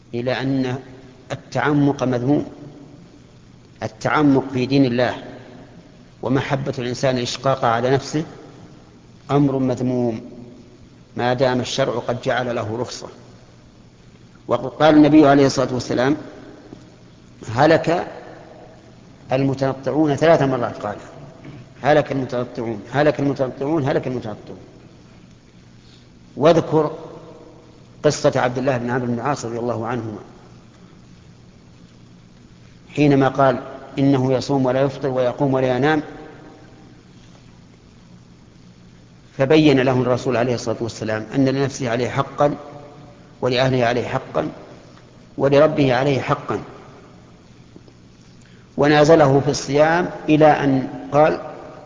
إلى أن التعمق مذموم. التعمق في دين الله ومحبة الإنسان الإشقاق على نفسه أمر مذموم ما دام الشرع قد جعل له رخصة. وقال النبي عليه الصلاة والسلام: هلك المتنطعون 3 مرات، قال: هلك المتنطعون، هلك المتنطعون، هلك المتنطعون. واذكر قصة عبد الله بن عمرو بن العاص رضي الله عنهما حينما قال إنه يصوم ولا يفطر ويقوم ولا ينام، فبين له الرسول عليه الصلاة والسلام أن لنفسه عليه حقا، ولأهله عليه حقا، ولربه عليه حقا، ونازله في الصيام إلى أن قال: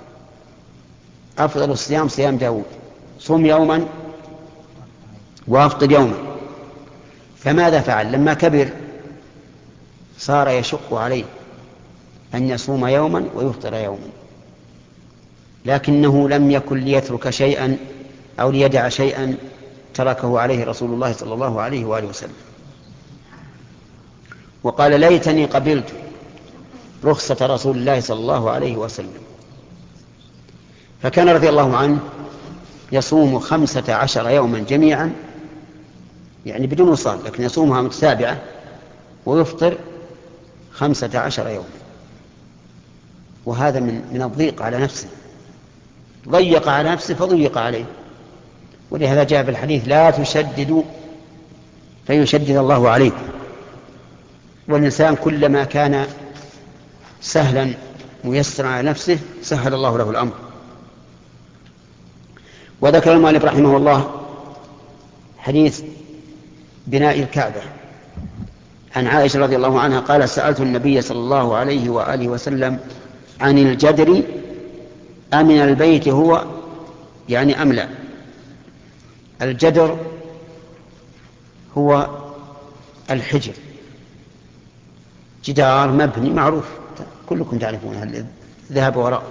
أفضل الصيام صيام داود، صم يوما وأفطر يوما. فماذا فعل لما كبر؟ صار يشق عليه أن يصوم يوما ويفطر يوما، لكنه لم يكن ليترك شيئا أو ليدع شيئا تركه عليه رسول الله صلى الله عليه وآله وسلم. وقال: ليتني قبلت رخصة رسول الله صلى الله عليه وسلم. فكان رضي الله عنه يصوم 15 يوما جميعا، يعني بدون وصال، لكن يصومها متتابعة، ويفطر 15 يوما. وهذا من الضيق على نفسه، ضيق على نفسه فضيق عليه. ولهذا جاء في الحديث: لا تشددوا فيشدد الله عليكم. والإنسان كلما كان سهلا ميسرا على نفسه سهل الله له الأمر. وذكر المؤلف رحمه الله حديث بناء الكعبة عن عائشة رضي الله عنها قال: سألت النبي صلى الله عليه وآله وسلم عن الجدر أمن البيت هو، يعني أم لا. الجدر هو الحجر، جدار مبني معروف كلكم تعرفونه، ذهب وراء.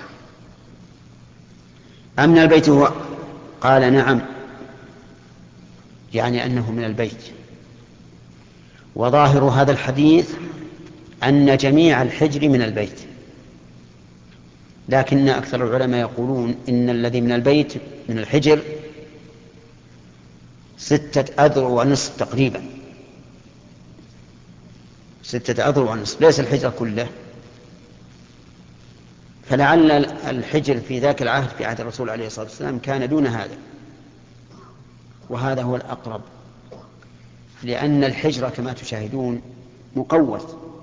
أمن البيت هو، قال: نعم، يعني أنه من البيت. وظاهر هذا الحديث أن جميع الحجر من البيت، لكن أكثر العلماء يقولون إن الذي من البيت من الحجر 6 أذرع ونصف تقريبا، 6 أذرع ونصف، ليس الحجر كله. فلعل الحجر في ذاك العهد في عهد الرسول عليه الصلاة والسلام كان دون هذا، وهذا هو الأقرب، لأن الحجر كما تشاهدون مقوس،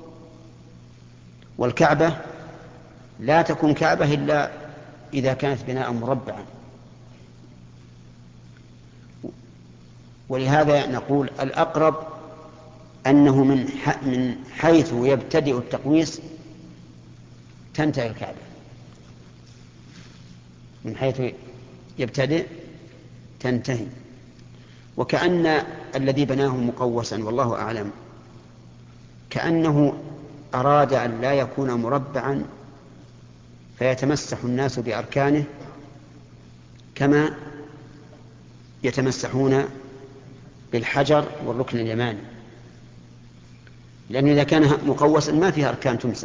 والكعبة لا تكون كعبة إلا إذا كانت بناء مربعا. ولهذا نقول الأقرب أنه من حيث يبتدئ التقويس تنتهي الكعبة، من حيث يبتدئ تنتهي. وكأن الذي بناه مقوسا والله أعلم كأنه أراد أن لا يكون مربعا فيتمسح الناس بأركانه كما يتمسحون بالحجر والركن اليماني، لأنه إذا كان مقوسا ما فيه أركان تمسح،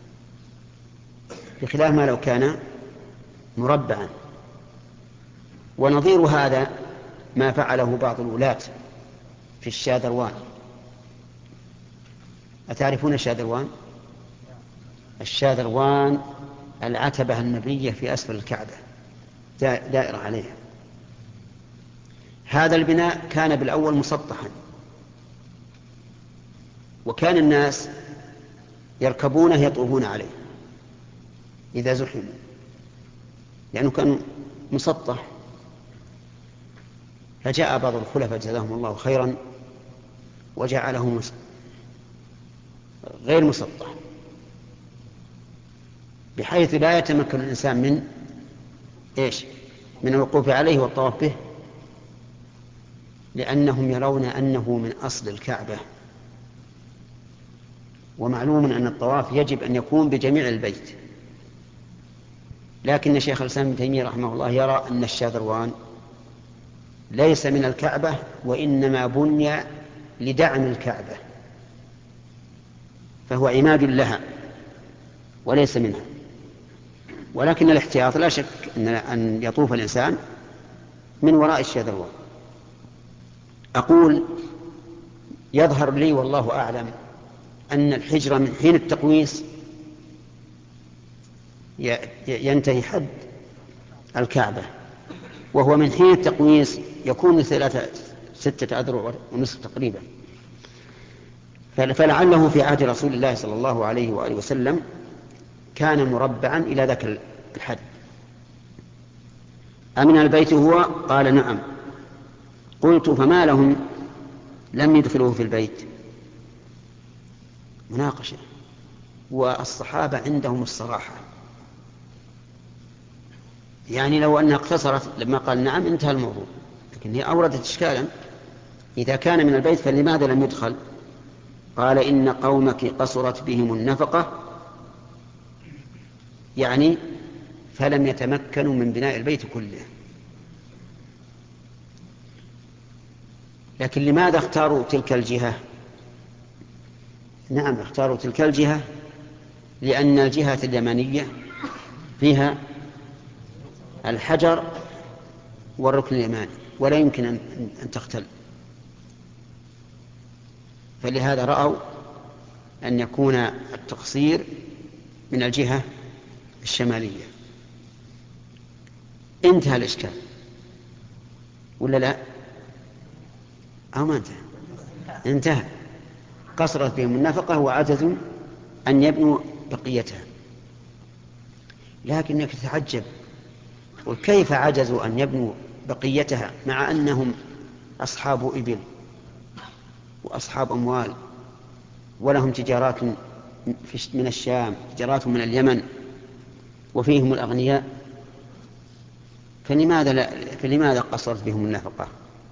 بخلاف ما لو كان مربعا. ونظير هذا ما فعله بعض الولاة في الشاذروان. أتعرفون الشاذروان؟ الشاذروان العتبة النبية في أسفل الكعبة دائرة عليها. هذا البناء كان بالأول مسطحا، وكان الناس يركبونه يطوفون عليه إذا زحموا، لأنه كان مسطح. فجاء بعض الخلفاء جزاهم الله خيرا وجعله غير مسطح، بحيث لا يتمكن الإنسان من الوقوف عليه والطواف به، لأنهم يرون أنه من أصل الكعبة. ومعلوم أن الطواف يجب أن يكون بجميع البيت، لكن شيخ الإسلام ابن تيمية رحمه الله يرى أن الشاذروان ليس من الكعبة، وإنما بني لدعم الكعبة، فهو عماد لها وليس منها. ولكن الاحتياط لا شك أن يطوف الإنسان من وراء الشذروة. أقول يظهر لي والله أعلم أن الحجر من حين التقويس ينتهي حد الكعبة، وهو من حين التقويس يكون 6 أذرع ونصف تقريبا. فلعله في عهد رسول الله صلى الله عليه وآله وسلم كان مربعا إلى ذاك الحد. أمن البيت هو؟ قال نعم. قلت فما لهم لم يدخلوه في البيت؟ مناقشة، والصحابة عندهم الصراحة، يعني لو أنها اقتصرت لما قال نعم انتهى الموضوع، لكن هي أوردت إشكالا: إذا كان من البيت فلماذا لم يدخل؟ قال إن قومك قصرت بهم النفقة، يعني فلم يتمكنوا من بناء البيت كله. لكن لماذا اختاروا تلك الجهة؟ نعم اختاروا تلك الجهة لأن الجهة اليمنية فيها الحجر والركن اليماني ولا يمكن أن تختل، فلهذا رأوا أن يكون التقصير من الجهة الشمالية. انتهى الإشكال ولا لا؟ أو ما انتهى؟ انتهى. قصرت بهم النفقة وعجزوا أن يبنوا بقيتها. لكنك تتعجب، وكيف عجزوا أن يبنوا بقيتها مع أنهم أصحاب إبل وأصحاب أموال ولهم تجارات من الشام، تجارات من اليمن، وفيهم الأغنياء، فلماذا قصرت بهم النفقة؟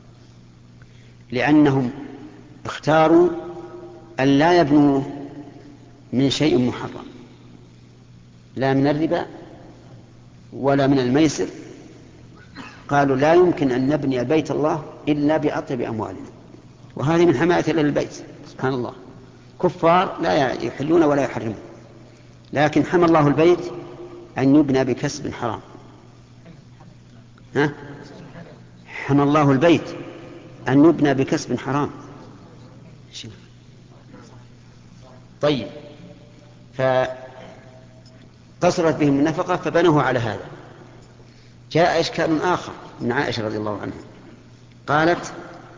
لأنهم اختاروا أن لا يبنوا من شيء محرم، لا من الربا ولا من الميسر. قالوا لا يمكن أن نبني بيت الله إلا بأطيب أموالنا، وهذه من حماية للبيت. سبحان الله، كفار لا يحلون ولا يحرمون، لكن حمى الله البيت أن يبنى بكسب حرام. حمى الله البيت أن يبنى بكسب حرام. طيب، فقصرت بهم النفقة فبنوه على هذا. جاء إشكال آخر من عائشة رضي الله عنها، قالت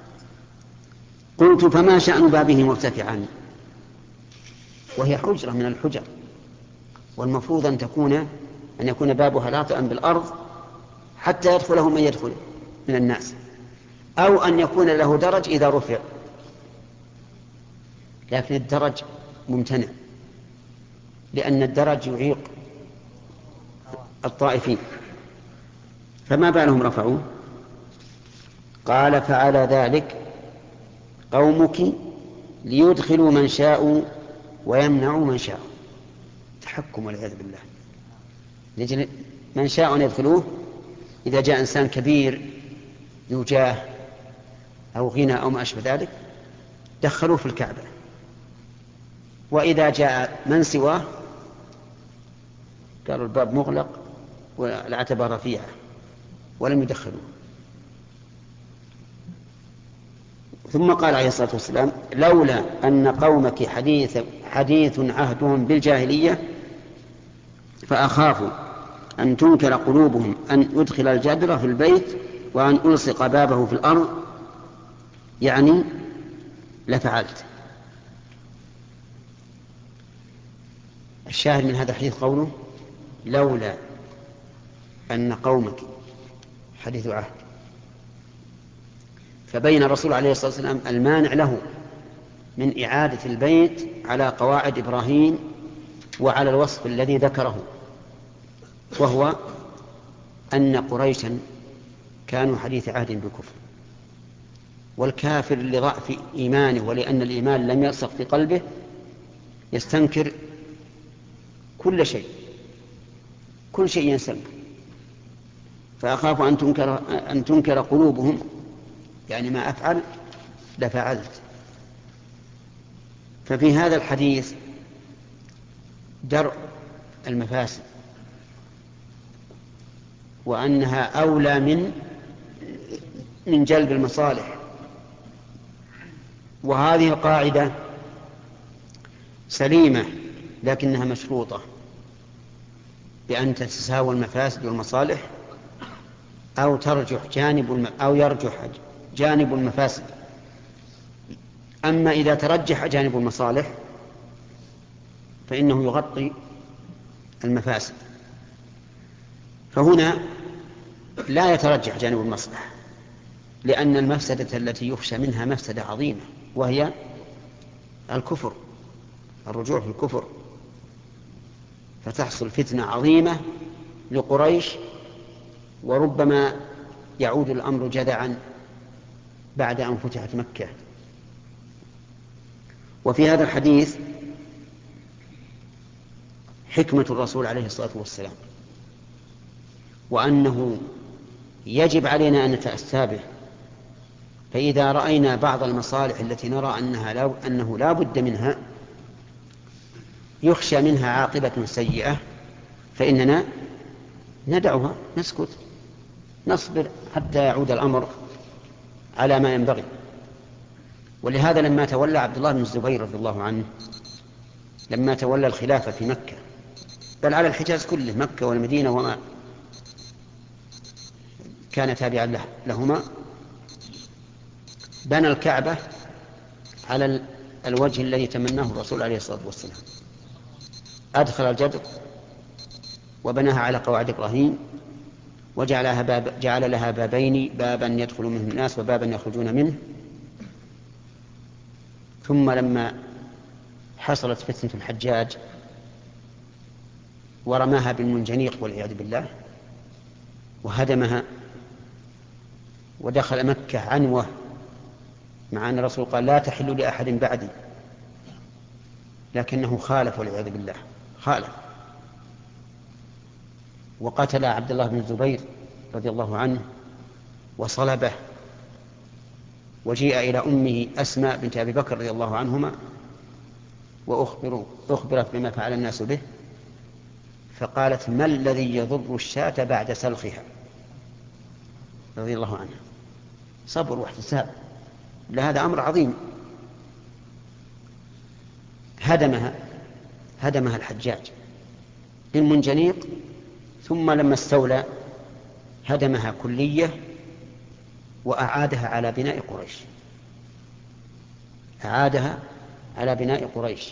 قلت فما شأن بابه مرتفعا؟ وهي حجرة من الحجر، والمفروض أن يكون بابها لاطئا بالأرض حتى يدخله من يدخل من الناس، أو أن يكون له درج إذا رفع، لكن الدرج ممتنع لأن الدرج يعيق الطائفين، فما بالهم رفعوه؟ قال فعلى ذلك قومك ليدخلوا من شاءوا ويمنعوا من شاءوا. تحكم والعياذ بالله. من شاء أن يدخلوه إذا جاء إنسان كبير ذو جاه أو غنى أو ما أشبه ذلك دخلوه في الكعبة، وإذا جاء من سواه قالوا الباب مغلق والعتبة رفيعة ولم يدخلوه. ثم قال عليه الصلاة والسلام لولا أن قومك حديث عهدهم بالجاهلية فأخاف أن تنكر قلوبهم أن أدخل الجدر في البيت وأن ألصق بابه في الأرض، يعني لفعلت. الشاهد من هذا الحديث قوله لولا أن قومك حديث عهد، فبين الرسول عليه الصلاة والسلام المانع له من إعادة البيت على قواعد إبراهيم وعلى الوصف الذي ذكره، وهو أن قريشا كانوا حديث عهد بالكفر، والكافر لضعف إيمانه ولأن الإيمان لم يرسخ في قلبه يستنكر كل شيء يستنكر. فأخاف أن تنكر قلوبهم، يعني ما أفعل لفعلت. ففي هذا الحديث درء المفاسد، وأنها أولى من جلب المصالح. وهذه القاعدة سليمة لكنها مشروطة بأن تتساوى المفاسد والمصالح، أو يرجح جانب المفاسد. أما إذا ترجح جانب المصالح فإنه يغطي المفاسد. فهنا لا يترجح جانب المصلحة، لأن المفسدة التي يخشى منها مفسدة عظيمة، وهي الكفر، الرجوع في الكفر، فتحصل فتنة عظيمة لقريش، وربما يعود الأمر جذعا بعد أن فتحت مكة. وفي هذا الحديث حكمة الرسول عليه الصلاة والسلام، وأنه يجب علينا أن نتأسى به. فإذا رأينا بعض المصالح التي نرى أنه لا بد منها، يخشى منها عاقبة سيئة، فإننا ندعها، نسكت، نصبر حتى يعود الأمر على ما ينبغي. ولهذا لما تولى عبد الله بن الزبير رضي الله عنه، لما تولى الخلافة في مكة، بل على الحجاز كله، مكة والمدينة وما كان تابعا لهما، بنى الكعبة على الوجه الذي تمناه الرسول عليه الصلاة والسلام. أدخل الجدر وبناها على قواعد إبراهيم، جعل لها بابين، بابا يدخل منه الناس وبابا يخرجون منه. ثم لما حصلت فتنة الحجاج ورماها بالمنجنيق والعياذ بالله وهدمها، ودخل مكة عنوة، مع أن الرسول قال لا تحل لأحد بعدي، لكنه خالف والعياذ بالله، خالف وقتل عبد الله بن الزبير رضي الله عنه وصلبه. وجيء إلى أمه أسماء بنت أبي بكر رضي الله عنهما وأخبرت بما فعل الناس به، فقالت ما الذي يضر الشاة بعد سلخها، رضي الله عنها. صبر واحتساب، لهذا أمر عظيم. هدمها الحجاج بالمنجنيق، ثم لما استولى هدمها كلية وأعادها على بناء قريش، أعادها على بناء قريش.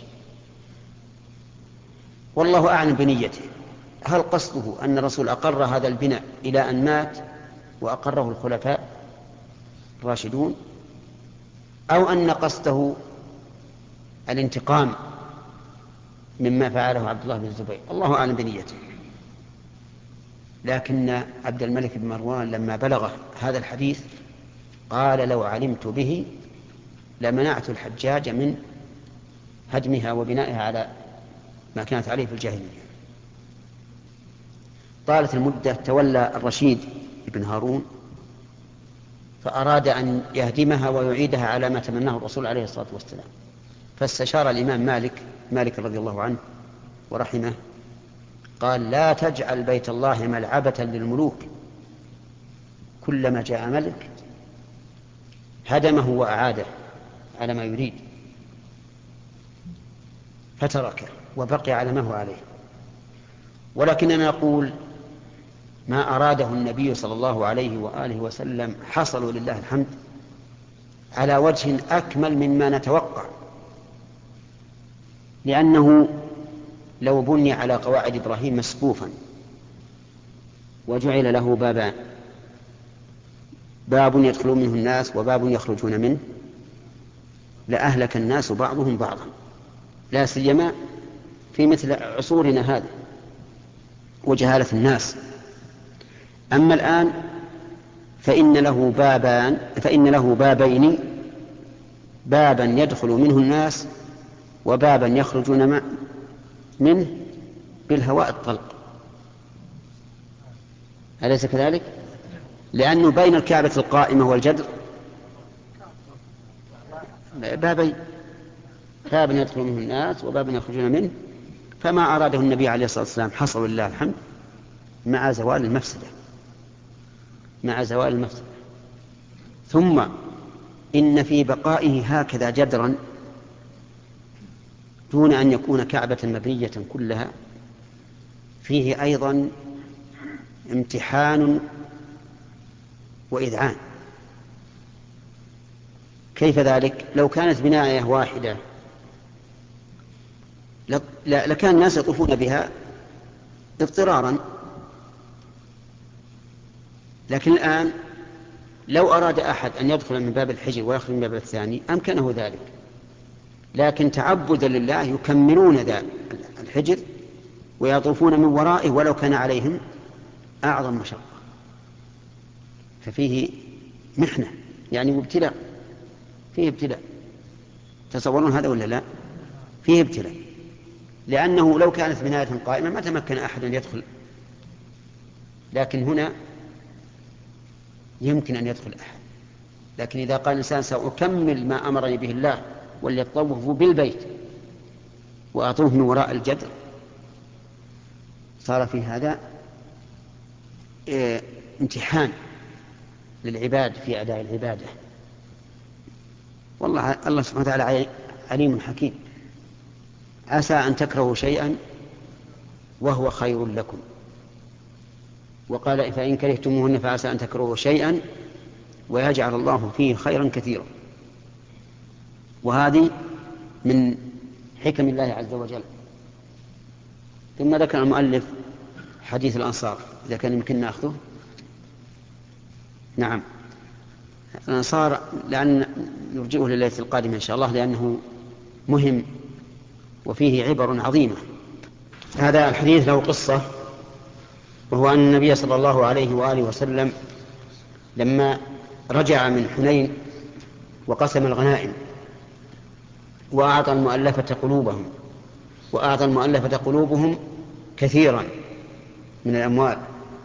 والله أعلم بنيته، هل قصده أن الرسول أقر هذا البناء إلى أن مات وأقره الخلفاء الراشدون، أو أن قصده الانتقام مما فعله عبد الله بن الزبير؟ الله أعلم بنيته. لكن عبد الملك بن مروان لما بلغ هذا الحديث قال لو علمت به لمنعت الحجاج من هدمها وبنائها على ما كانت عليه في الجاهلية. طالت المدة، تولى الرشيد بن هارون فأراد أن يهدمها ويعيدها على ما تمناه الرسول عليه الصلاة والسلام، فاستشار الإمام مالك رضي الله عنه ورحمه، قال لا تجعل بيت الله ملعبة للملوك، كلما جاء ملك هدمه وأعاده على ما يريد، فتركه وبقي على ما هو عليه. ولكننا نقول ما أراده النبي صلى الله عليه وآله وسلم حصلوا لله الحمد على وجه أكمل مما نتوقع، لأنه لو بني على قواعد إبراهيم مسقوفا وجعل له بابان، باب يدخلون منه الناس وباب يخرجون منه، لأهلك الناس بعضهم بعضا، لا سيما في مثل عصورنا هذه وجهالة الناس. أما الآن فإن له بابين، بابا يدخل منه الناس وبابا يخرجون منه بالهواء الطلق، أليس كذلك؟ لأنه بين الكعبة القائمة والجدر بابين، باب يدخل منه الناس وباب يخرجون منه، فما أراده النبي عليه الصلاة والسلام حصل لله الحمد مع زوال المفسدة. ثم إن في بقائه هكذا جدرا دون أن يكون كعبة مبنية كلها فيه أيضا امتحان وإذعان. كيف ذلك؟ لو كانت بناية واحدة لكان الناس يطوفون بها اضطرارا، لكن الآن لو أراد أحد أن يدخل من باب الحجر ويخرج من باب الثاني أمكنه ذلك، لكن تعبدا لله يكملون ذا الحجر ويطوفون من ورائه ولو كان عليهم أعظم مشقة. ففيه محنة يعني وابتلاء، فيه ابتلاء. تصورون هذا ولا لا؟ فيه ابتلاء، لأنه لو كانت بناية قائمة ما تمكن أحد أن يدخل، لكن هنا يمكن أن يدخل أحد. لكن إذا قال الإنسان سأكمل ما أمرني به الله وليطوفوا بالبيت وأطوف من وراء الجدر، صار في هذا امتحان للعباد في أداء العبادة. والله الله سبحانه وتعالى عليم حكيم. عسى أن تكرهوا شيئا وهو خير لكم، وقال فإن كرهتموهن فعسى أن تكرهوا شيئا ويجعل الله فيه خيرا كثيرا. وهذه من حكم الله عز وجل. ثم ذكر المؤلف حديث الأنصار، إذا كان يمكن نأخذه. نعم، الأنصار لأن نرجئه لليلة القادمة إن شاء الله، لأنه مهم وفيه عبر عظيمة. هذا الحديث له قصة، وهو أن النبي صلى الله عليه وآله وسلم لما رجع من حنين وقسم الغنائم وأعطى المؤلفة قلوبهم كثيرا من الأموال،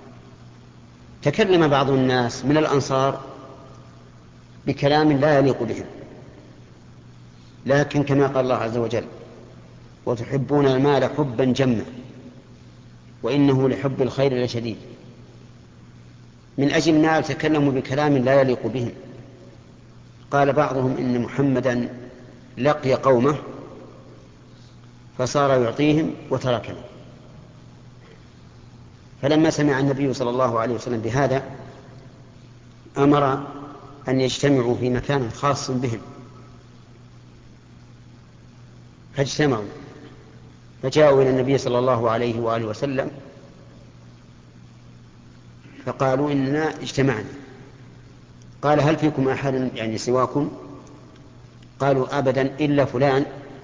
تكلم بعض الناس من الأنصار بكلام لا يليق بهم، لكن كما قال الله عز وجل وتحبون المال حبا جما وإنه لحب الخير لشديد. من أجل النار تكلموا بكلام لا يليق بهم. قال بعضهم إن محمدا لقي قومه فصار يعطيهم وتركنا. فلما سمع النبي صلى الله عليه وسلم بهذا أمر أن يجتمعوا في مكان خاص بهم، فاجتمعوا فجاءوا إلى النبي صلى الله عليه وآله وسلم فقالوا إننا اجتمعنا. قال هل فيكم أحد يعني سواكم؟ قالوا أبدا إلا فلان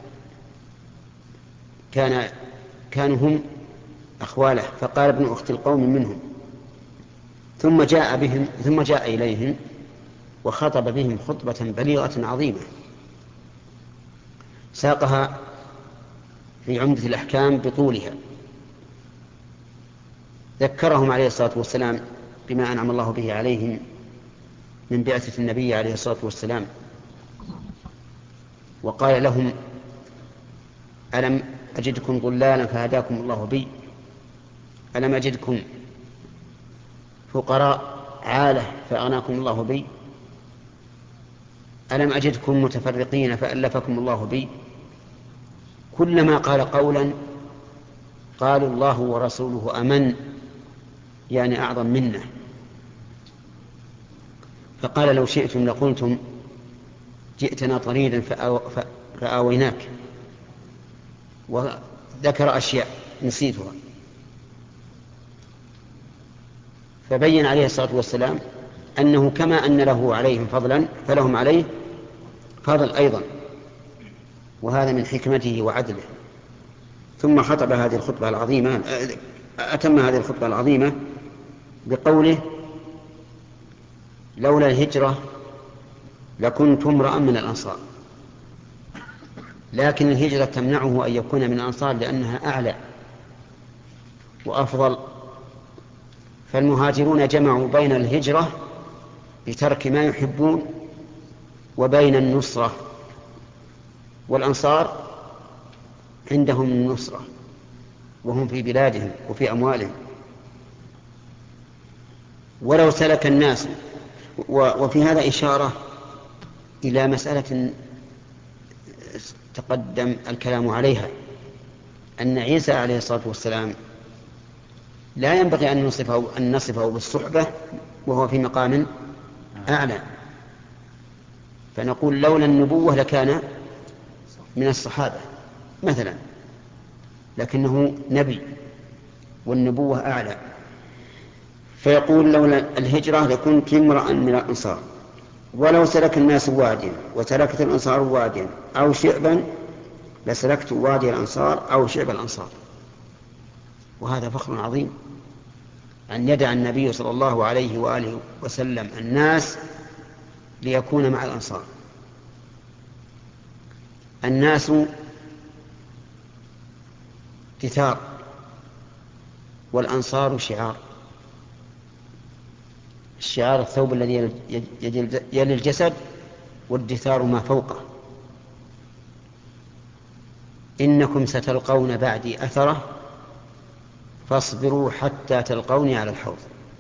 كانوا هم أخواله. فقال ابن أخت القوم منهم. ثم جاء إليهم وخطب بهم خطبة بليغة عظيمة ساقها في عمدة الأحكام بطولها. ذكرهم عليه الصلاة والسلام بما أنعم الله به عليهم من بعثة النبي عليه الصلاة والسلام، وقال لهم ألم أجدكم ضلالا فهداكم الله بي، ألم أجدكم فقراء عالة فأغناكم الله بي، ألم أجدكم متفرقين فألفكم الله بي. كلما قال قولا قالوا الله ورسوله أمن، يعني أعظم منه. فقال لو شئتم لقلتم جئتنا طريدا فآويناك، وذكر أشياء نسيتها. فبين عليه الصلاة والسلام أنه كما أن له عليهم فضلا فلهم عليه فضل أيضا، وهذا من حكمته وعدله. ثم خطب هذه الخطبة العظيمة، أتم هذه الخطبة العظيمة بقوله لولا الهجرة لكنت امرأ من الأنصار. لكن الهجرة تمنعه أن يكون من الأنصار لأنها أعلى وأفضل. فالمهاجرون جمعوا بين الهجرة بترك ما يحبون وبين النصرة والأنصار عندهم النصرة وهم في بلادهم وفي أموالهم. ولو سلك الناس، وفي هذا إشارة إلى مسألة تقدم الكلام عليها، أن عيسى عليه الصلاة والسلام لا ينبغي أن نصفه بالصحبة وهو في مقام أعلى، فنقول لولا النبوة لكان من الصحابة مثلا، لكنه نبي والنبوة أعلى. فيقول لولا الهجرة لكنت امرأ من الأنصار، ولو سلك الناس واديا وسلكت الأنصار واديا أو شعبا لسلكت وادي الأنصار أو شعب الأنصار. وهذا فخر عظيم أن يدع النبي صلى الله عليه وآله وسلم الناس ليكون مع الأنصار. الناس تثار والأنصار شعار. الشعار الثوب الذي يلي الجسد، والدثار ما فوقه. إنكم ستلقون بعدي أثرة فاصبروا حتى تلقوني على الحوض.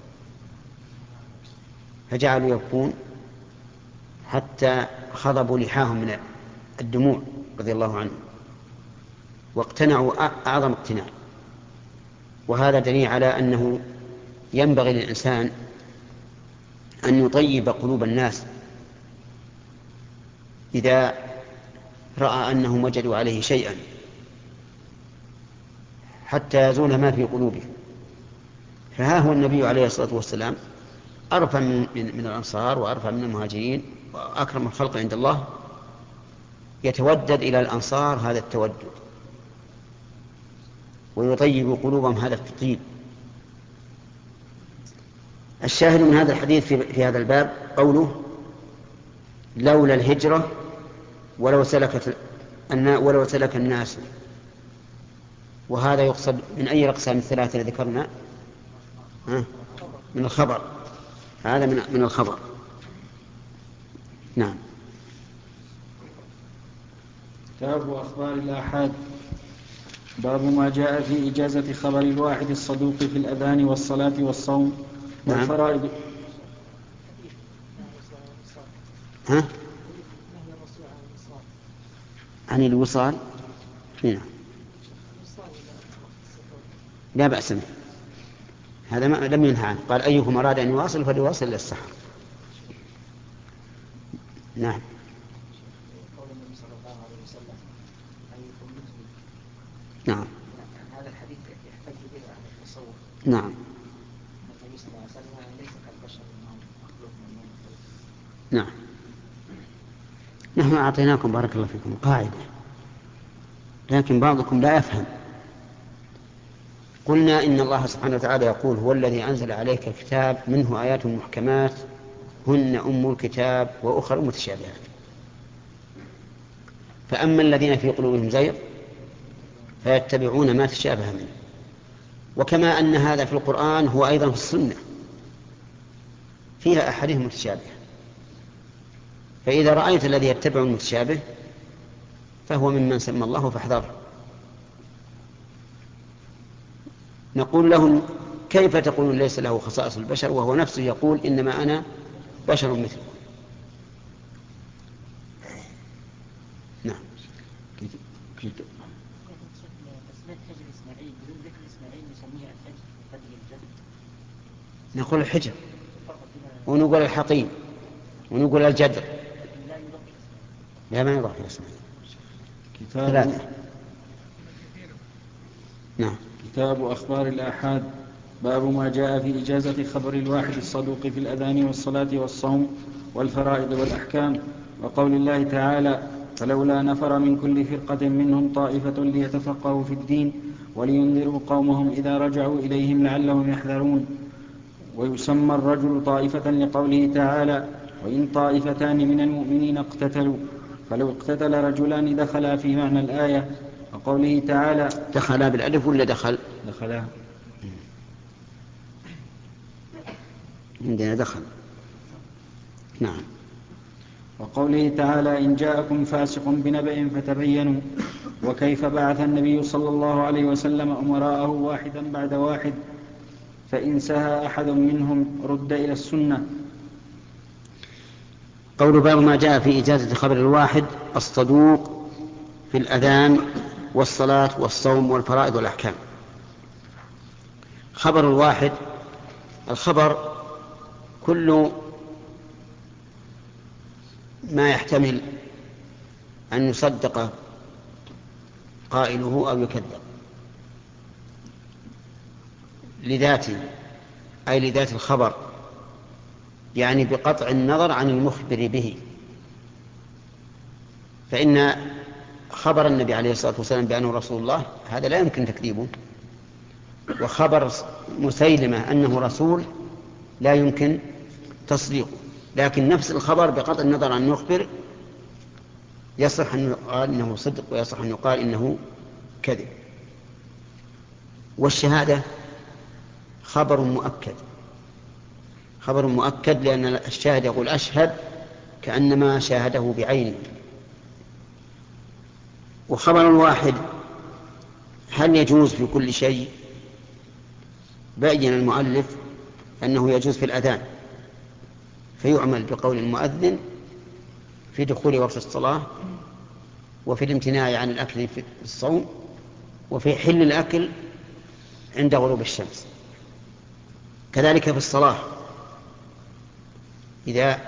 فجعلوا يبكون حتى خضبوا لحاهم من الدموع رضي الله عنهم، واقتنعوا أعظم اقتناع. وهذا دليل على أنه ينبغي للإنسان أن يطيب قلوب الناس إذا رأى أنهم وجدوا عليه شيئا حتى يزول ما في قلوبهم. فها هو النبي عليه الصلاة والسلام أرفع من الأنصار وأرفع من المهاجرين وأكرم الخلق عند الله، يتودد إلى الأنصار هذا التودد ويطيب قلوبهم هذا التطيب. الشاهد من هذا الحديث في هذا الباب قوله لولا الهجرة ولو سلك الناس. وهذا يقصد من أي الأقسام الثلاثة التي ذكرنا؟ من الخبر. هذا من الخبر. نعم. كتاب أخبار الآحاد. باب ما جاء في إجازة خبر الواحد الصدوق في الأذان والصلاة والصوم والفرائض. عن الوصال. نعم. لا بأس به، هذا ما لم ينهى عنه. قال أيكم أراد أن يواصل فليواصل إلى السحر. نعم. نعم. هذا الحديث يحتج به عن التصور. نعم. النبي صلى الله عليه وسلم ليس كالبشر انهم مخلوق من نعم. نحن أعطيناكم بارك الله فيكم قاعدة، لكن بعضكم لا يفهم. قلنا إن الله سبحانه وتعالى يقول هو الذي أنزل عليك الكتاب منه آيات محكمات هن أم الكتاب وأخر متشابهات. فأما الذين في قلوبهم زيغ فيتبعون ما تشابه منه. وكما أن هذا في القرآن هو أيضا في السنة فيها أحاديث متشابهة. فإذا رأيت الذي يتبع المتشابه فهو ممن سمى الله فاحذره. نقول لهم كيف تقولون ليس له خصائص البشر وهو نفسه يقول إنما أنا بشر مثلكم. نعم. نقول الحجر ونقول الحطيم ونقول الجدر. لا ما يضاف إلى اسماعيل. ثلاثة. نعم. كتاب أخبار الآحاد. باب ما جاء في إجازة خبر الواحد الصدوق في الأذان والصلاة والصوم والفرائض والأحكام. وقول الله تعالى فلولا نفر من كل فرقة منهم طائفة ليتفقهوا في الدين ولينذروا قومهم إذا رجعوا إليهم لعلهم يحذرون. ويسمى الرجل طائفة لقوله تعالى وإن طائفتان من المؤمنين اقتتلوا فلو اقتتل رجلان دخلا في معنى الآية. وقوله تعالى دخلا بالألف ولا دخلا؟ عندنا دخل. نعم. وقوله تعالى إن جاءكم فاسق بنبأ فتبينوا. وكيف بعث النبي صلى الله عليه وسلم أمراءه واحدا بعد واحد، فإن سهى أحد منهم رد إلى السنة. قول باب ما جاء في إجازة خبر الواحد الصدوق في الأذان والصلاة والصوم والفرائض والأحكام. خبر الواحد، الخبر كل ما يحتمل أن يصدق قائله أو يكذب لذاته، أي لذات الخبر، يعني بقطع النظر عن المخبر به. فإن خبر النبي عليه الصلاة والسلام بأنه رسول الله هذا لا يمكن تكذيبه، وخبر مسيلمة أنه رسول لا يمكن تصديقه، لكن نفس الخبر بقطع النظر عن المخبر يصح أن يقال إنه صدق ويصح أن يقال إنه كذب. والشهادة خبر مؤكد، خبر مؤكد لأن الشاهد يقول أشهد كأنما شاهده بعينه. وخبر الواحد هل يجوز في كل شيء؟ بين المؤلف أنه يجوز في الأذان، فيعمل بقول المؤذن في دخول وقت الصلاة، وفي الامتناع عن الأكل في الصوم، وفي حل الأكل عند غروب الشمس. كذلك في الصلاة إذا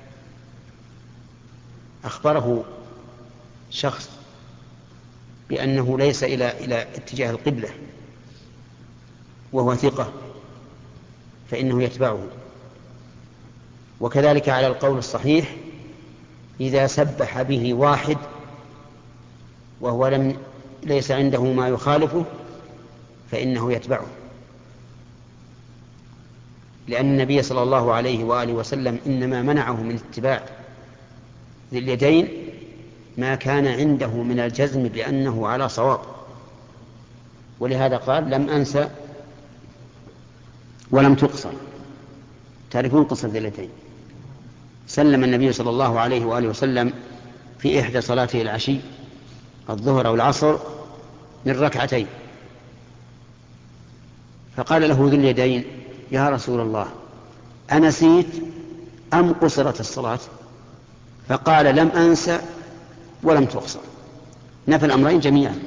أخبره شخص بأنه ليس إلى اتجاه القبلة وهو ثقة فإنه يتبعه. وكذلك على القول الصحيح إذا سبح به واحد وهو ليس عنده ما يخالفه فإنه يتبعه، لأن النبي صلى الله عليه وآله وسلم إنما منعه من اتباع ذي اليدين ما كان عنده من الجزم بأنه على صواب، ولهذا قال لم أنسى ولم تقصر. تعرفون قصة ذي اليدين؟ سلم النبي صلى الله عليه وآله وسلم في إحدى صلاته العشي الظهر أو العصر من ركعتين، فقال له ذي اليدين يا رسول الله أنسيت أم قصرت الصلاة؟ فقال لم أنسى ولم تقصر. نفى الأمرين جميعا.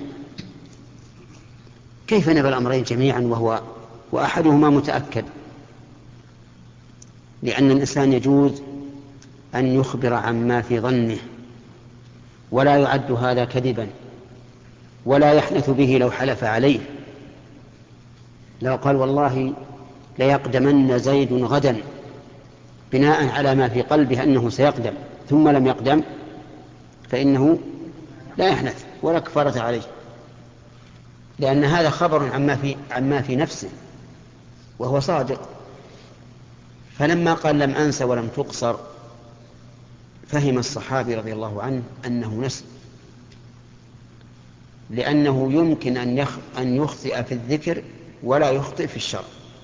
كيف نفى الأمرين جميعا وأحدهما متأكد؟ لأن الإنسان يجوز أن يخبر عما في ظنه ولا يعد هذا كذبا، ولا يحنث به لو حلف عليه. لو قال والله ليقدمن زيد غدا بناء على ما في قلبه أنه سيقدم ثم لم يقدم فإنه لا يحنث ولا كفارة عليه، لأن هذا خبر عما في نفسه وهو صادق. فلما قال لم أنس ولم تقصر فهم الصحابي رضي الله عنه أنه نسي، لأنه يمكن أن يخطئ في الذكر ولا يخطئ في الشرع،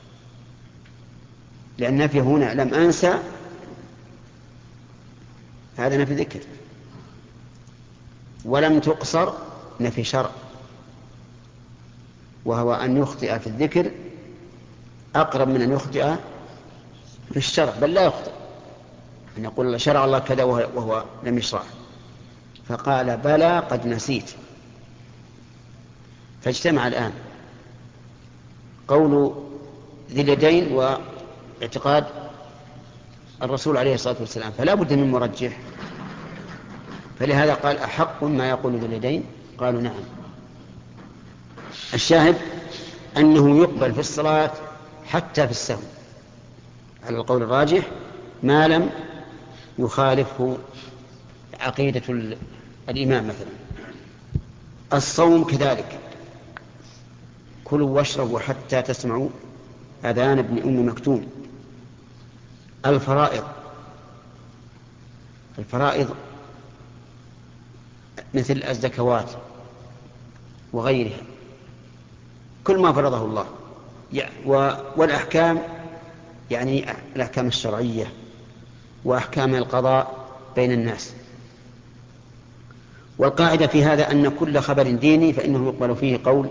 لأن نفي هنا لم أنسى هذا نفي ذكر، ولم تقصر نفي شرع، وهو أن يخطئ في الذكر أقرب من أن يخطئ في الشرع، بل لا يخطئ، أن يقول شرع الله كذا وهو لم يشرع. فقال بلى قد نسيت. فاجتمع الآن قول ذي اليدين واعتقاد الرسول عليه الصلاة والسلام، فلا بد من مرجح. فلهذا قال أحق ما يقول ذي اليدين؟ قالوا نعم. الشاهد أنه يقبل في الصلاة حتى في السهو على القول الراجح ما لم يخالفه عقيدة الإمام مثلا. الصوم كذلك، كلوا واشربوا حتى تسمعوا أذان ابن أم مكتوم. الفرائض مثل الزكوات وغيرها كل ما فرضه الله، والأحكام يعني الأحكام الشرعية وأحكام القضاء بين الناس. والقاعدة في هذا أن كل خبر ديني فإنه يقبل فيه قول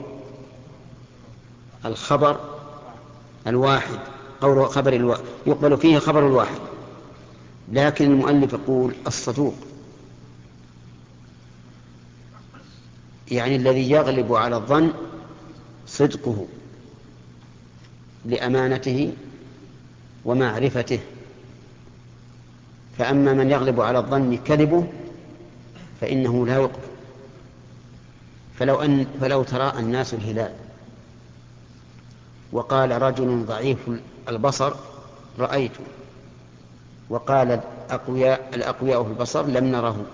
الخبر الواحد، يقبل فيه خبر الواحد. لكن المؤلف يقول الصدوق، يعني الذي يغلب على الظن صدقه لأمانته ومعرفته. فأما من يغلب على الظن كذبه فإنه لا يقبل. فلو تراءى الناس الهلال وقال رجل ضعيف البصر رأيته، وقال الأقوياء في البصر لم نره،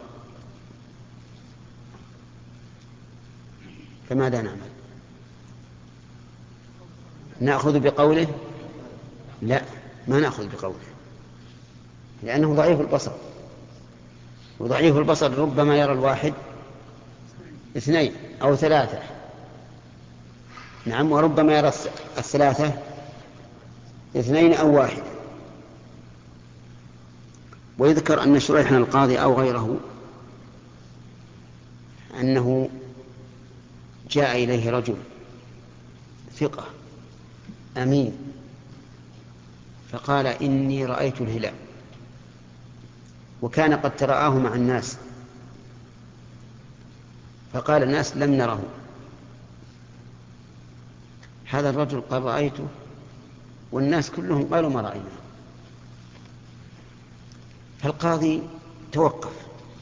فماذا نعمل؟ نأخذ بقوله؟ لا، ما نأخذ بقوله، لأنه ضعيف البصر، وضعيف البصر ربما يرى الواحد 2 أو 3. نعم، وربما يرى 3 2 أو 1. ويذكر أن شريح القاضي أو غيره أنه جاء إليه رجل ثقة أمين فقال إني رأيت الهلال، وكان قد ترآه مع الناس، فقال الناس لم نره. هذا الرجل قال رأيته، والناس كلهم قالوا ما رأينا. فالقاضي توقف،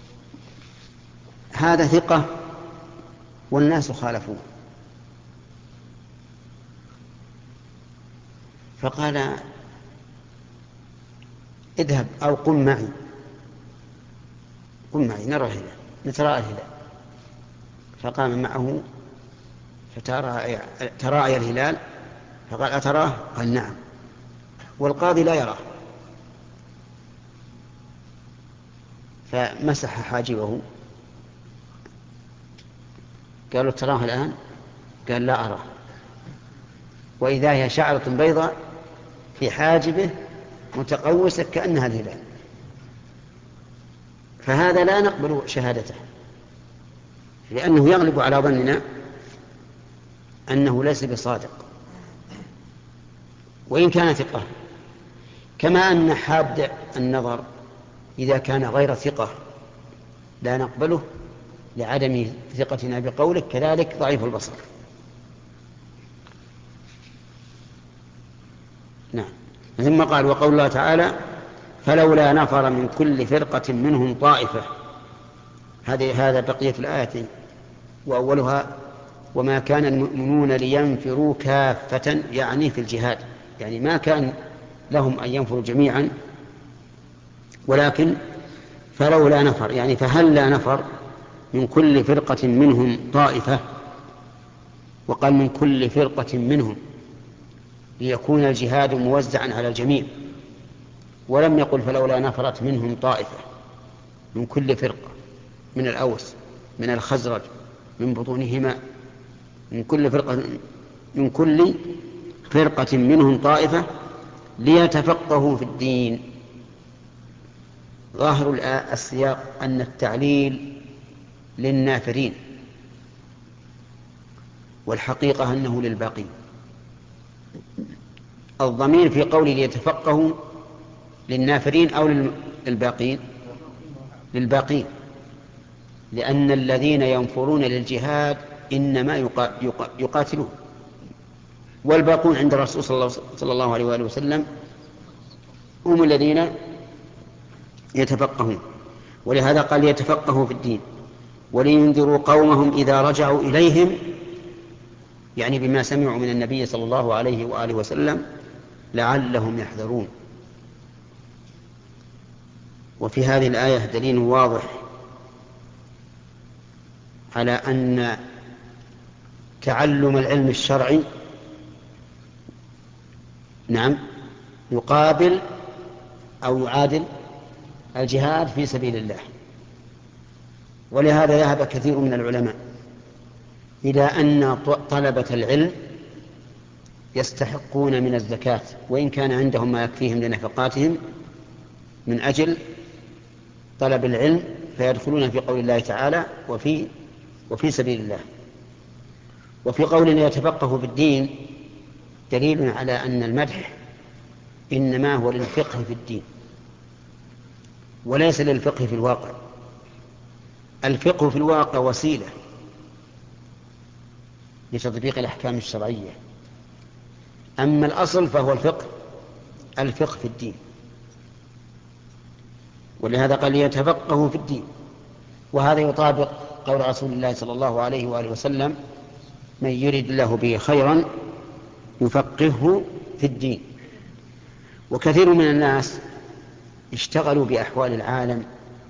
هذا ثقة والناس خالفوه، فقال اذهب أو قم معي نرى الهلال، نتراءى الهلال. فقام معه فتراءى الهلال، فقال أتراه؟ قال نعم، والقاضي لا يراه. فمسح حاجبه، قالوا تراه الآن؟ قال لا أراه، وإذا هي شعرة بيضاء في حاجبه متقوسة كأنها الهلال. فهذا لا نقبل شهادته، لأنه يغلب على ظننا أنه ليس بصادق وإن كان ثقة. كما أن حاد النظر إذا كان غير ثقة لا نقبله لعدم ثقتنا بقوله، كذلك ضعيف البصر. نعم. ثم قال وقول الله تعالى فلولا نفر من كل فرقة منهم طائفة. هذا بقية الآية، وأولها وما كان المؤمنون لينفروا كافة، يعني في الجهاد، يعني ما كان لهم أن ينفروا جميعا، ولكن فلولا نفر، يعني فهلا نفر من كل فرقة منهم طائفة، وقال من كل فرقة منهم ليكون الجهاد موزعا على الجميع، ولم يقل فلولا نفرت منهم طائفة، من كل فرقة، من الأوس من الخزرج من بطونهما، من كل فرقة منهم طائفة ليتفقهوا في الدين. ظاهر السياق أن التعليل للنافرين، والحقيقة أنه للباقين. الضمير في قوله ليتفقهوا للنافرين أو للباقين؟ للباقين، لأن الذين ينفرون للجهاد إنما يقاتلون، والباقون عند الرسول صلى الله عليه وآله وسلم هم الذين يتفقهون. ولهذا قال يتفقهوا في الدين ولينذروا قومهم إذا رجعوا إليهم، يعني بما سمعوا من النبي صلى الله عليه وآله وسلم لعلهم يحذرون. وفي هذه الآية دليل واضح على أن تعلم العلم الشرعي نعم يقابل أو يعادل الجهاد في سبيل الله. ولهذا ذهب كثير من العلماء إلى أن طلبة العلم يستحقون من الزكاة وإن كان عندهم ما يكفيهم لنفقاتهم من أجل طلب العلم فيدخلون في قول الله تعالى وفي سبيل الله. وفي قول يتفقه في الدين دليل على أن المدح إنما هو للفقه في الدين وليس للفقه في الواقع. الفقه في الواقع وسيلة لتطبيق الأحكام الشرعية، أما الأصل فهو الفقه في الدين. ولهذا قال يتفقه في الدين، وهذا يطابق قول رسول الله صلى الله عليه وآله وسلم: من يرد الله به خيرا يفقهه في الدين. وكثير من الناس اشتغلوا بأحوال العالم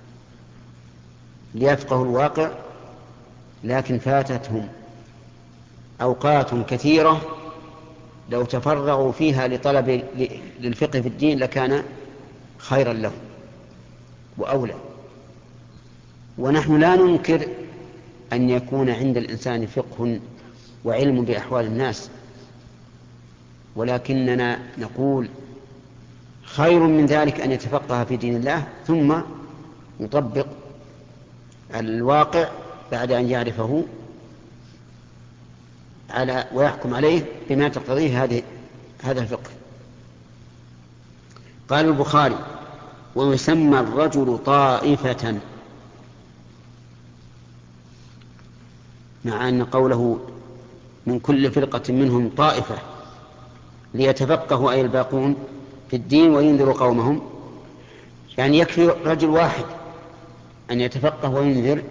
ليفقهوا الواقع، لكن فاتتهم أوقات كثيرة لو تفرغوا فيها لطلب للفقه في الدين لكان خيرا لهم وأولى. ونحن لا ننكر أن يكون عند الإنسان فقه وعلم بأحوال الناس، ولكننا نقول خير من ذلك أن يتفقه في دين الله ثم يطبق الواقع بعد أن يعرفه ويحكم عليه بما تقتضيه هذا الفقه. قال البخاري: ويسمى الرجل طائفة، مع أن قوله من كل فرقة منهم طائفة ليتفقهوا أي الباقون في الدين وينذروا قومهم، يعني يكفي رجل واحد أن يتفقه وينذر.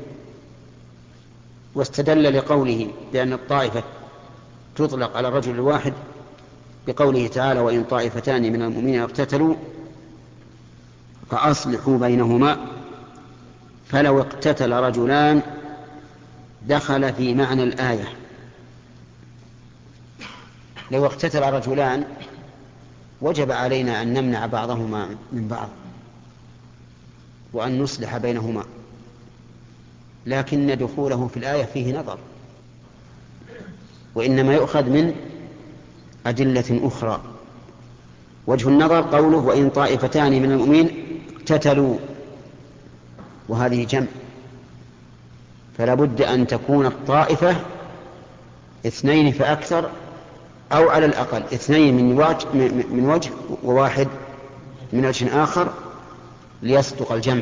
واستدل لقوله بأن الطائفة تطلق على الرجل الواحد بقوله تعالى: وإن طائفتان من المؤمنين اقتتلوا فأصلحوا بينهما. فلو اقتتل رجلان دخل في معنى الآية. لو اقتتل رجلان وجب علينا أن نمنع بعضهما من بعض وأن نصلح بينهما، لكن دخوله في الآية فيه نظر، وإنما يؤخذ من أدلة أخرى. وجه النظر قوله: وإن طائفتان من المؤمنين اقتتلوا، وهذه جمع، فلا بد أن تكون الطائفة اثنين فأكثر، أو على الأقل اثنين من وجه وواحد من وجه آخر ليصدق الجمع.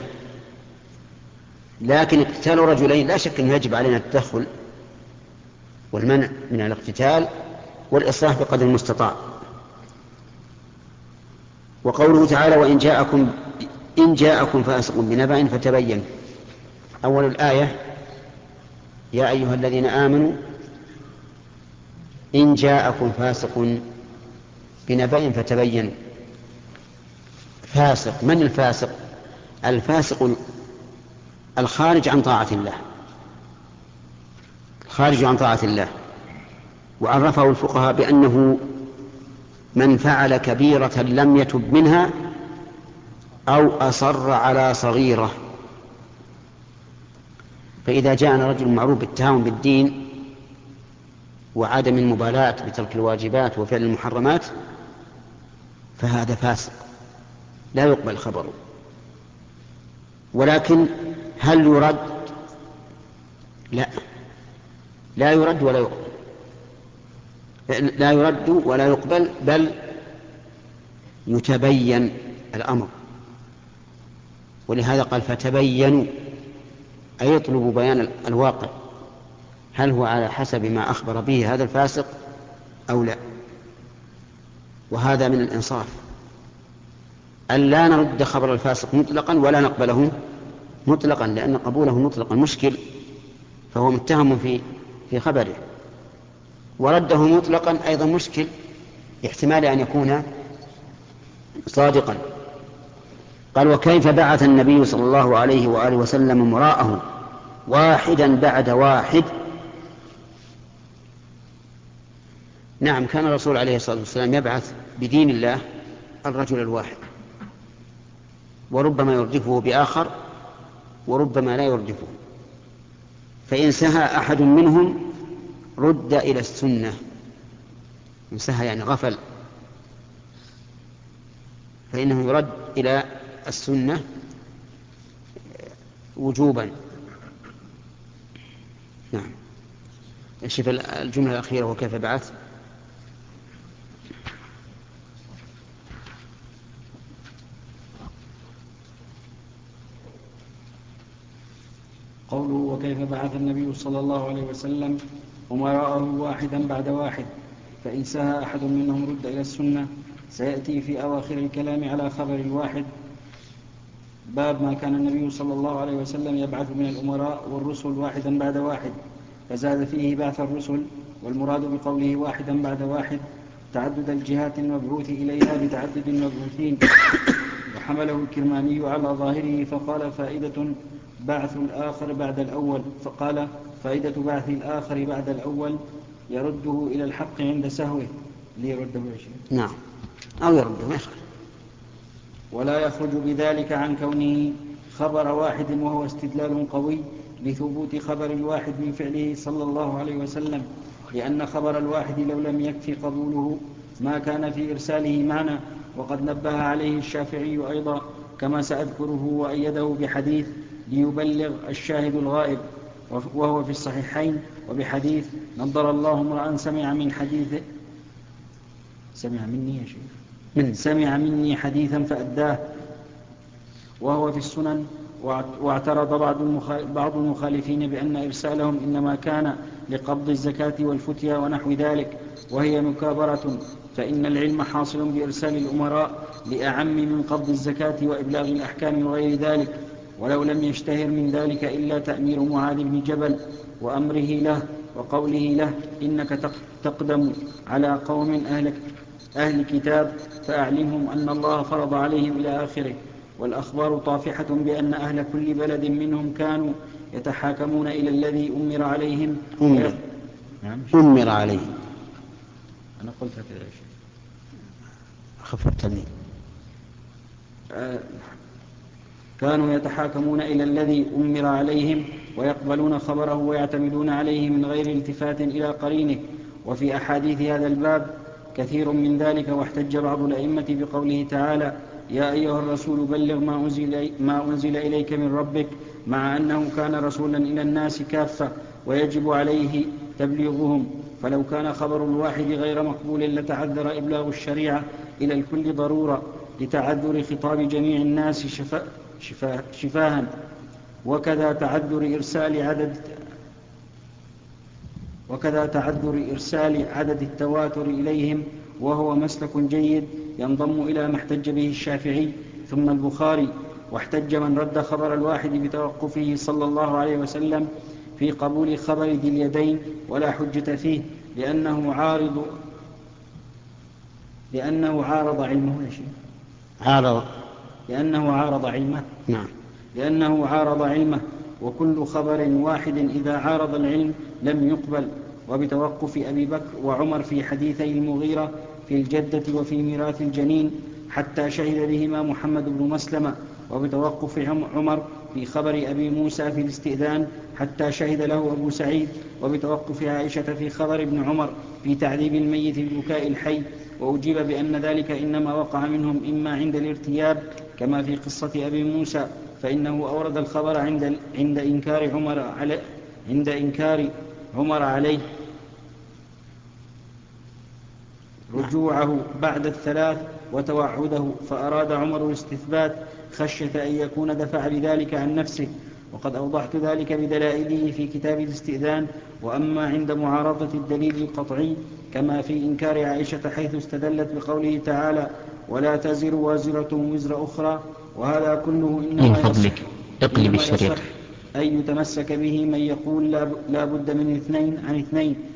لكن اقتتالوا رجلين لا شك أنه يجب علينا التدخل والمنع من الاقتتال والإصلاح بقدر المستطاع. وقوله تعالى: إن جاءكم فاسق بنبأ فتبين. أول الآية: يا أيها الذين آمنوا إن جاءكم فاسق بنبأ فتبينوا. فاسق، من الفاسق؟ الفاسق الخارج عن طاعة الله، خارج عن طاعة الله. وعرفه الفقهاء بأنه من فعل كبيرة لم يتب منها أو أصر على صغيرة. فإذا جاءنا رجل معروف بالتهاون بالدين وعدم المبالاة بترك الواجبات وفعل المحرمات فهذا فاسق لا يقبل خبره. ولكن هل يرد؟ لا يرد ولا يقبل، لا يرد ولا يقبل، بل يتبين الأمر. ولهذا قال: فتبينوا، أي يطلب بيان الواقع، هل هو على حسب ما أخبر به هذا الفاسق أو لا. وهذا من الإنصاف أن لا نرد خبر الفاسق مطلقا ولا نقبله مطلقا، لأن قبوله مطلقا مشكل، فهو متهم في خبره، ورده مطلقا أيضا مشكل، احتمال أن يكون صادقا. قال: وكيف بعث النبي صلى الله عليه وآله وسلم مراءه واحدا بعد واحد. نعم، كان الرسول عليه الصلاة والسلام يبعث بدين الله الرجل الواحد، وربما يردفه بآخر وربما لا يردفه. فإن سهى أحد منهم رد إلى السنة. إن سهى يعني غفل، فإنه يرد إلى السنة وجوبا. نعم. شوف الجملة الأخيرة وكيف بعث. قوله وكيف بعث النبي صلى الله عليه وسلم أمراءه واحدا بعد واحد، فإن سهى أحد منهم رد إلى السنة. سيأتي في أواخر الكلام على خبر الواحد. باب ما كان النبي صلى الله عليه وسلم يبعث من الأمراء والرسل واحدا بعد واحد، فزاد فيه بعث الرسل، والمراد بقوله واحدا بعد واحد تعدد الجهات المبعوث إليها بتعدد المبعوثين. وحمله الكرماني على ظاهره فقال فائدة بعث الآخر بعد الأول، فقال فائدة بعث الآخر بعد الأول يرده إلى الحق عند سهوه. ليرده يا شيخ. نعم، أو يرده ما يخرج. ولا يخرج بذلك عن كونه خبر واحد، وهو استدلال قوي لثبوت خبر الواحد من فعله صلى الله عليه وسلم، لأن خبر الواحد لو لم يكفي قبوله ما كان في إرساله معنى. وقد نبه عليه الشافعي أيضا كما سأذكره، وأيده بحديث ليبلغ الشاهد الغائب، وهو في الصحيحين، وبحديث نضر الله امرأ سمع مني حديثا فأداه، وهو في السنن. واعترض بعض المخالفين بأن إرسالهم إنما كان لقبض الزكاة والفتيا ونحو ذلك، وهي مكابرة، فإن العلم حاصل بإرسال الأمراء لأعم من قبض الزكاة وإبلاغ الأحكام وغير ذلك. ولو لم يشتهر من ذلك إلا تأمير معاذ بن جبل وأمره له وقوله له إنك تقدم على قوم أهل كتاب فأعلمهم أن الله فرض عليهم إلى آخره. والأخبار طافحة بأن أهل كل بلد منهم كانوا يتحاكمون إلى الذي أمر عليهم. أمر عليهم. أنا قلت هكذا يا شيخ. خففتني. كانوا يتحاكمون إلى الذي أمر عليهم ويقبلون خبره ويعتمدون عليه من غير التفات إلى قرينه. وفي أحاديث هذا الباب كثير من ذلك. واحتج بعض الأئمة بقوله تعالى يا أيها الرسول بلغ ما أنزل إليك من ربك، مع أنه كان رسولا إلى الناس كافة ويجب عليه تبليغهم. فلو كان خبر الواحد غير مقبول لتعذر إبلاغ الشريعة إلى الكل ضرورة، لتعذر خطاب جميع الناس شفاها. وكذا تعذر إرسال عدد التواتر إليهم، وهو مسلك جيد ينضم إلى ما احتج به الشافعي ثم البخاري. واحتج من رد خبر الواحد بتوقفه صلى الله عليه وسلم في قبول خبر ذي اليدين ولا حجة فيه، لأنه عارض علمه. وكل خبر واحد إذا عارض العلم لم يقبل. وبتوقف أبي بكر وعمر في حديثي المغيرة في الجدة وفي ميراث الجنين حتى شهد بهما محمد بن مسلمة. وبتوقف عمر في خبر أبي موسى في الاستئذان حتى شهد له أبو سعيد. وبتوقف عائشة في خبر ابن عمر في تعذيب الميت ببكاء الحي. وأجيب بأن ذلك إنما وقع منهم إما عند الارتياب كما في قصة أبي موسى، فإنه أورد الخبر عند إنكار عمر عليه رجوعه بعد الثلاث وتوعده، فأراد عمر الاستثبات خشية أن يكون دفع بذلك عن نفسه. وقد أوضحت ذلك بدلائله في كتاب الاستئذان. وأما عند معارضة الدليل القطعي كما في إنكار عائشة حيث استدلت بقوله تعالى ولا تزر وازرة وزر أخرى، وهذا كله إنما يصح أن يتمسك به من يقول لا بد من اثنين عن اثنين،